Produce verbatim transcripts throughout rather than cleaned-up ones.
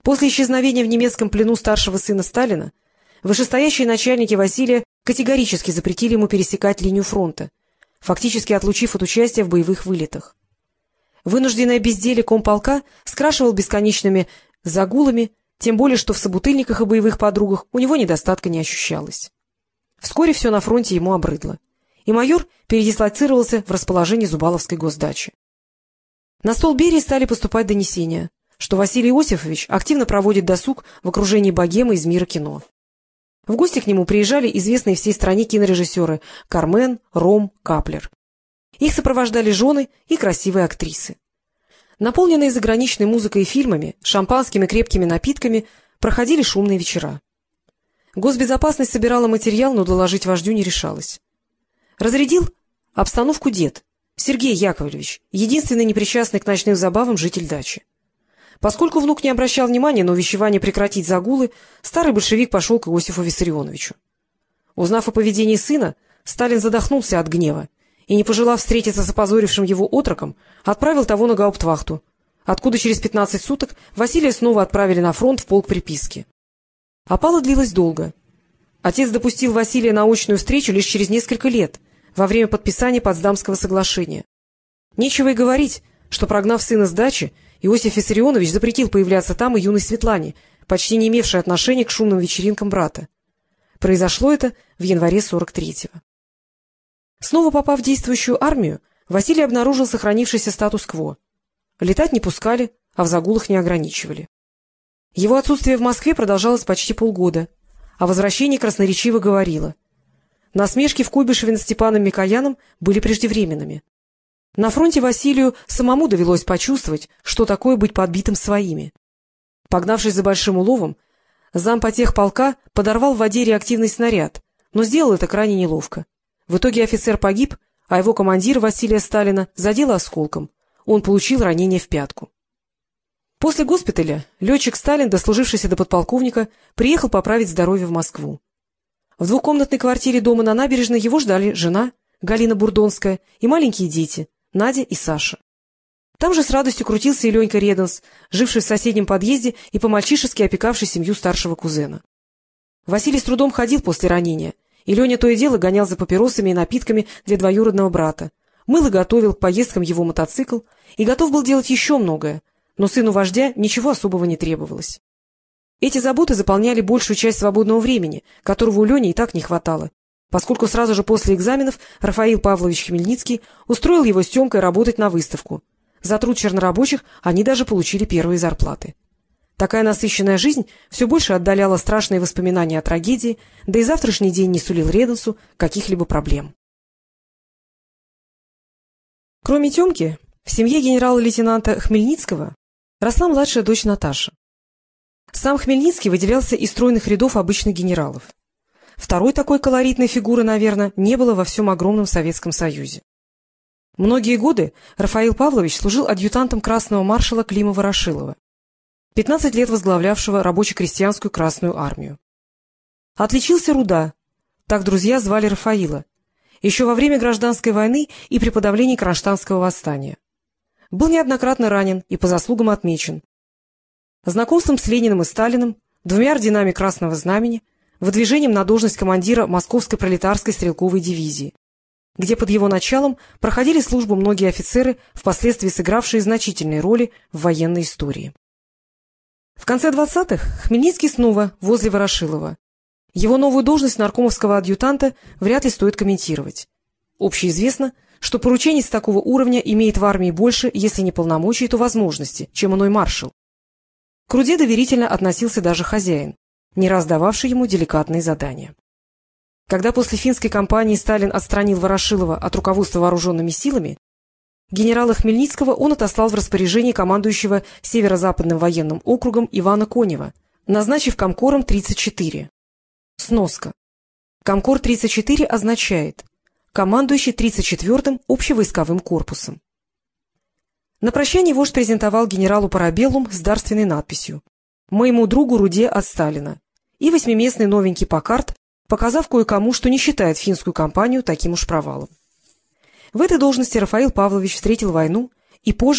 После исчезновения в немецком плену старшего сына Сталина вышестоящие начальники Василия категорически запретили ему пересекать линию фронта, фактически отлучив от участия в боевых вылетах. Вынужденное безделье комполка скрашивал бесконечными загулами, тем более что в собутыльниках и боевых подругах у него недостатка не ощущалось. Вскоре все на фронте ему обрыдло, и майор передислоцировался в расположении Зубаловской госдачи. На стол Берии стали поступать донесения, что Василий Иосифович активно проводит досуг в окружении богемы из мира кино. В гости к нему приезжали известные всей стране кинорежиссеры Кармен, Ром, Каплер. Их сопровождали жены и красивые актрисы. Наполненные заграничной музыкой и фильмами, шампанскими крепкими напитками проходили шумные вечера. Госбезопасность собирала материал, но доложить вождю не решалась. Разрядил обстановку дед, Сергей Яковлевич, единственный непричастный к ночным забавам житель дачи. Поскольку внук не обращал внимания на увещевание прекратить загулы, старый большевик пошел к Иосифу Виссарионовичу. Узнав о поведении сына, Сталин задохнулся от гнева и, не пожелав встретиться с опозорившим его отроком, отправил того на гауптвахту, откуда через пятнадцать суток Василия снова отправили на фронт в полк приписки. Опала длилась долго. Отец допустил Василия на очную встречу лишь через несколько лет, во время подписания Потсдамского соглашения. Нечего и говорить, что, прогнав сына с дачи, Иосиф Виссарионович запретил появляться там и юной Светлане, почти не имевшей отношения к шумным вечеринкам брата. Произошло это в январе сорок третьего. Снова попав в действующую армию, Василий обнаружил сохранившийся статус-кво. Летать не пускали, а в загулах не ограничивали. Его отсутствие в Москве продолжалось почти полгода, а возвращение красноречиво говорило. Насмешки в Куйбышеве над Степаном Микояном были преждевременными. На фронте Василию самому довелось почувствовать, что такое быть подбитым своими. Погнавшись за большим уловом, зампотех полка подорвал в воде реактивный снаряд, но сделал это крайне неловко. В итоге офицер погиб, а его командир Василия Сталина задело осколком. Он получил ранение в пятку. После госпиталя летчик Сталин, дослужившийся до подполковника, приехал поправить здоровье в Москву. В двухкомнатной квартире дома на набережной его ждали жена Галина Бурдонская и маленькие дети Надя и Саша. Там же с радостью крутился и Ленька Реденс, живший в соседнем подъезде и по-мальчишески опекавший семью старшего кузена. Василий с трудом ходил после ранения, и Леня то и дело гонял за папиросами и напитками для двоюродного брата, мыл и готовил к поездкам его мотоцикл и готов был делать еще многое, но сыну вождя ничего особого не требовалось. Эти заботы заполняли большую часть свободного времени, которого у Лени и так не хватало, поскольку сразу же после экзаменов Рафаил Павлович Хмельницкий устроил его с Темкой работать на выставку. За труд чернорабочих они даже получили первые зарплаты. Такая насыщенная жизнь все больше отдаляла страшные воспоминания о трагедии, да и завтрашний день не сулил Реденсу каких-либо проблем. Кроме Темки, в семье генерала-лейтенанта Хмельницкого росла младшая дочь Наташа. Сам Хмельницкий выделялся из стройных рядов обычных генералов. Второй такой колоритной фигуры, наверное, не было во всем огромном Советском Союзе. Многие годы Рафаил Павлович служил адъютантом красного маршала Клима Ворошилова, пятнадцать лет возглавлявшего рабоче-крестьянскую Красную армию. Отличился Руда, так друзья звали Рафаила, еще во время гражданской войны и при подавлении Кронштадтского восстания. Был неоднократно ранен и по заслугам отмечен. Знакомством с Лениным и Сталиным, двумя орденами Красного Знамени, выдвижением на должность командира Московской пролетарской стрелковой дивизии, где под его началом проходили службу многие офицеры, впоследствии сыгравшие значительные роли в военной истории. В конце двадцатых Хмельницкий снова возле Ворошилова. Его новую должность наркомовского адъютанта вряд ли стоит комментировать. Общеизвестно, что поручений с такого уровня имеет в армии больше, если не полномочий, то возможности, чем иной маршал. К Руде доверительно относился даже хозяин, не раз дававший ему деликатные задания. Когда после финской кампании Сталин отстранил Ворошилова от руководства вооруженными силами, генерала Хмельницкого он отослал в распоряжение командующего Северо-Западным военным округом Ивана Конева, назначив комкором тридцать четыре. Сноска. Комкор тридцать четыре означает командующий тридцать четвёртым общевойсковым корпусом. На прощание вождь презентовал генералу парабеллум с дарственной надписью «Моему другу Руде от Сталина» и восьмиместный новенький Паккарт, показав кое-кому, что не считает финскую кампанию таким уж провалом. В этой должности Рафаил Павлович встретил войну и позже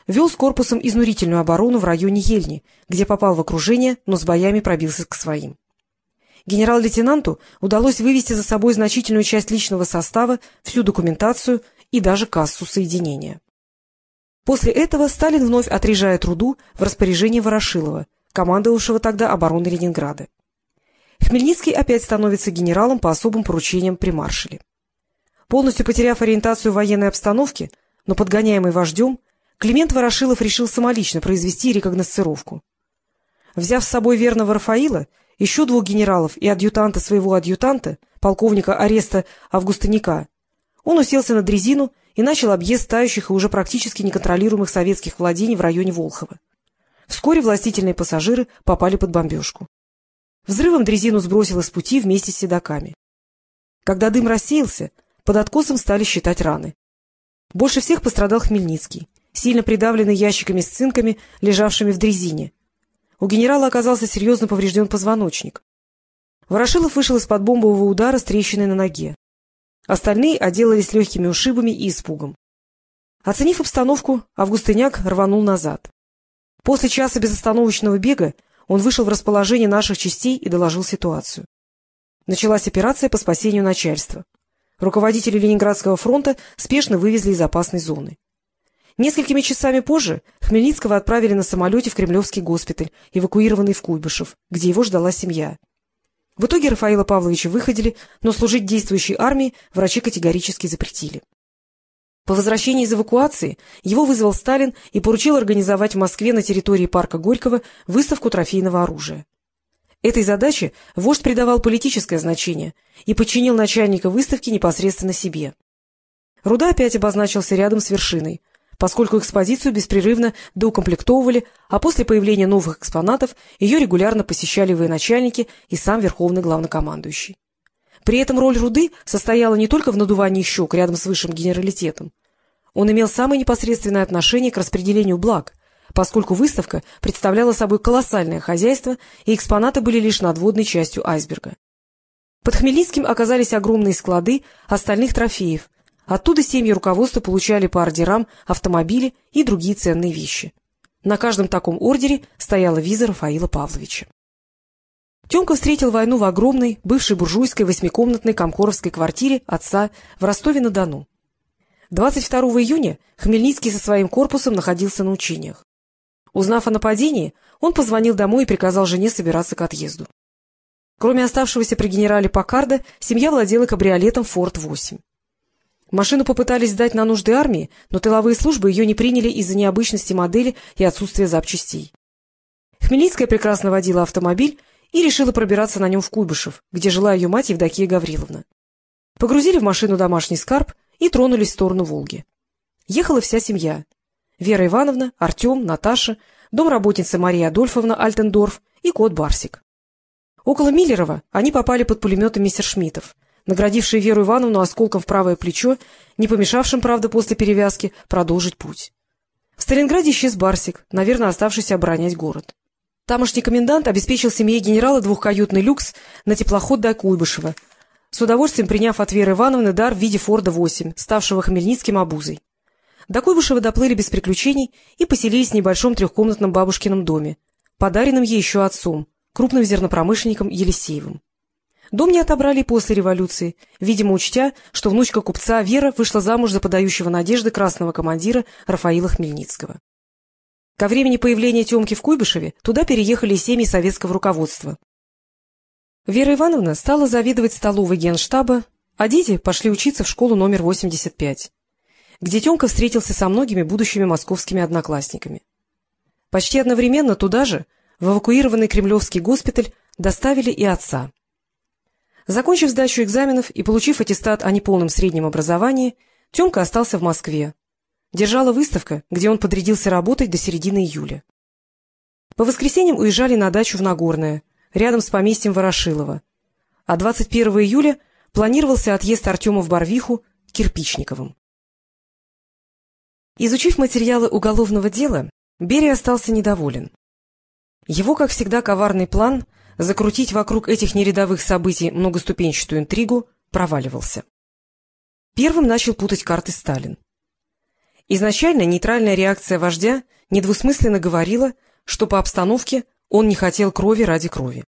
вел с корпусом изнурительную оборону в районе Ельни, где попал в окружение, но с боями пробился к своим. Генерал-лейтенанту удалось вывести за собой значительную часть личного состава, всю документацию и даже кассу соединения. После этого Сталин вновь отряжает Руду в распоряжение Ворошилова, командовавшего тогда обороной Ленинграда. Хмельницкий опять становится генералом по особым поручениям при маршале. Полностью потеряв ориентацию в военной обстановке, но подгоняемый вождем, Климент Ворошилов решил самолично произвести рекогносцировку. Взяв с собой верного Рафаила, еще двух генералов и адъютанта своего адъютанта, полковника Ареста Августыняка, он уселся на дрезину и начал объезд тающих и уже практически неконтролируемых советских владений в районе Волхова. Вскоре властительные пассажиры попали под бомбежку. Взрывом дрезину сбросило с пути вместе с седоками. Когда дым рассеялся, под откосом стали считать раны. Больше всех пострадал Хмельницкий, сильно придавленный ящиками с цинками, лежавшими в дрезине. У генерала оказался серьезно поврежден позвоночник. Ворошилов вышел из-под бомбового удара с трещиной на ноге. Остальные отделались легкими ушибами и испугом. Оценив обстановку, Августыняк рванул назад. После часа безостановочного бега он вышел в расположение наших частей и доложил ситуацию. Началась операция по спасению начальства. Руководители Ленинградского фронта спешно вывезли из опасной зоны. Несколькими часами позже Хмельницкого отправили на самолете в Кремлевский госпиталь, эвакуированный в Куйбышев, где его ждала семья. В итоге Рафаила Павловича выходили, но служить действующей армии врачи категорически запретили. По возвращении из эвакуации его вызвал Сталин и поручил организовать в Москве на территории парка Горького выставку трофейного оружия. Этой задаче вождь придавал политическое значение и подчинил начальника выставки непосредственно себе. Руда опять обозначился рядом с вершиной, поскольку экспозицию беспрерывно доукомплектовывали, а после появления новых экспонатов ее регулярно посещали военачальники и сам верховный главнокомандующий. При этом роль Руды состояла не только в надувании щек рядом с высшим генералитетом. Он имел самое непосредственное отношение к распределению благ, поскольку выставка представляла собой колоссальное хозяйство, и экспонаты были лишь надводной частью айсберга. Под Хмельницким оказались огромные склады остальных трофеев. Оттуда семьи руководства получали по ордерам автомобили и другие ценные вещи. На каждом таком ордере стояла виза Рафаила Павловича. Тёмка встретил войну в огромной, бывшей буржуйской восьмикомнатной комкоровской квартире отца в Ростове-на-Дону. двадцать второго июня Хмельницкий со своим корпусом находился на учениях. Узнав о нападении, он позвонил домой и приказал жене собираться к отъезду. Кроме оставшегося при генерале Паккарда, семья владела кабриолетом «Форд восемь». Машину попытались сдать на нужды армии, но тыловые службы ее не приняли из-за необычности модели и отсутствия запчастей. Хмельницкая прекрасно водила автомобиль и решила пробираться на нем в Куйбышев, где жила ее мать Евдокия Гавриловна. Погрузили в машину домашний скарб и тронулись в сторону Волги. Ехала вся семья. Вера Ивановна, Артем, Наташа, домработница Мария Адольфовна Альтендорф и кот Барсик. Около Миллерова они попали под пулеметы мессершмиттов, наградившие Веру Ивановну осколком в правое плечо, не помешавшим, правда, после перевязки, продолжить путь. В Сталинграде исчез Барсик, наверное, оставшийся оборонять город. Тамошний комендант обеспечил семье генерала двухкаютный люкс на теплоход до Куйбышева, с удовольствием приняв от Веры Ивановны дар в виде «Форда восемь», ставшего Хмельницким обузой. До Куйбышева доплыли без приключений и поселились в небольшом трехкомнатном бабушкином доме, подаренном ей еще отцом, крупным зернопромышленником Елисеевым. Дом не отобрали и после революции, видимо, учтя, что внучка купца Вера вышла замуж за подающего надежды красного командира Рафаила Хмельницкого. Ко времени появления Темки в Куйбышеве туда переехали и семьи советского руководства. Вера Ивановна стала заведовать столовой Генштаба, а дети пошли учиться в школу номер восемьдесят пять, где Темка встретился со многими будущими московскими одноклассниками. Почти одновременно туда же, в эвакуированный Кремлевский госпиталь, доставили и отца. Закончив сдачу экзаменов и получив аттестат о неполном среднем образовании, Темка остался в Москве. Держала выставка, где он подрядился работать до середины июля. По воскресеньям уезжали на дачу в Нагорное, рядом с поместьем Ворошилова, а двадцать первого июля планировался отъезд Артема в Барвиху к Кирпичниковым. Изучив материалы уголовного дела, Берия остался недоволен. Его, как всегда, коварный план закрутить вокруг этих нерядовых событий многоступенчатую интригу проваливался. Первым начал путать карты Сталин. Изначально нейтральная реакция вождя недвусмысленно говорила, что по обстановке он не хотел крови ради крови.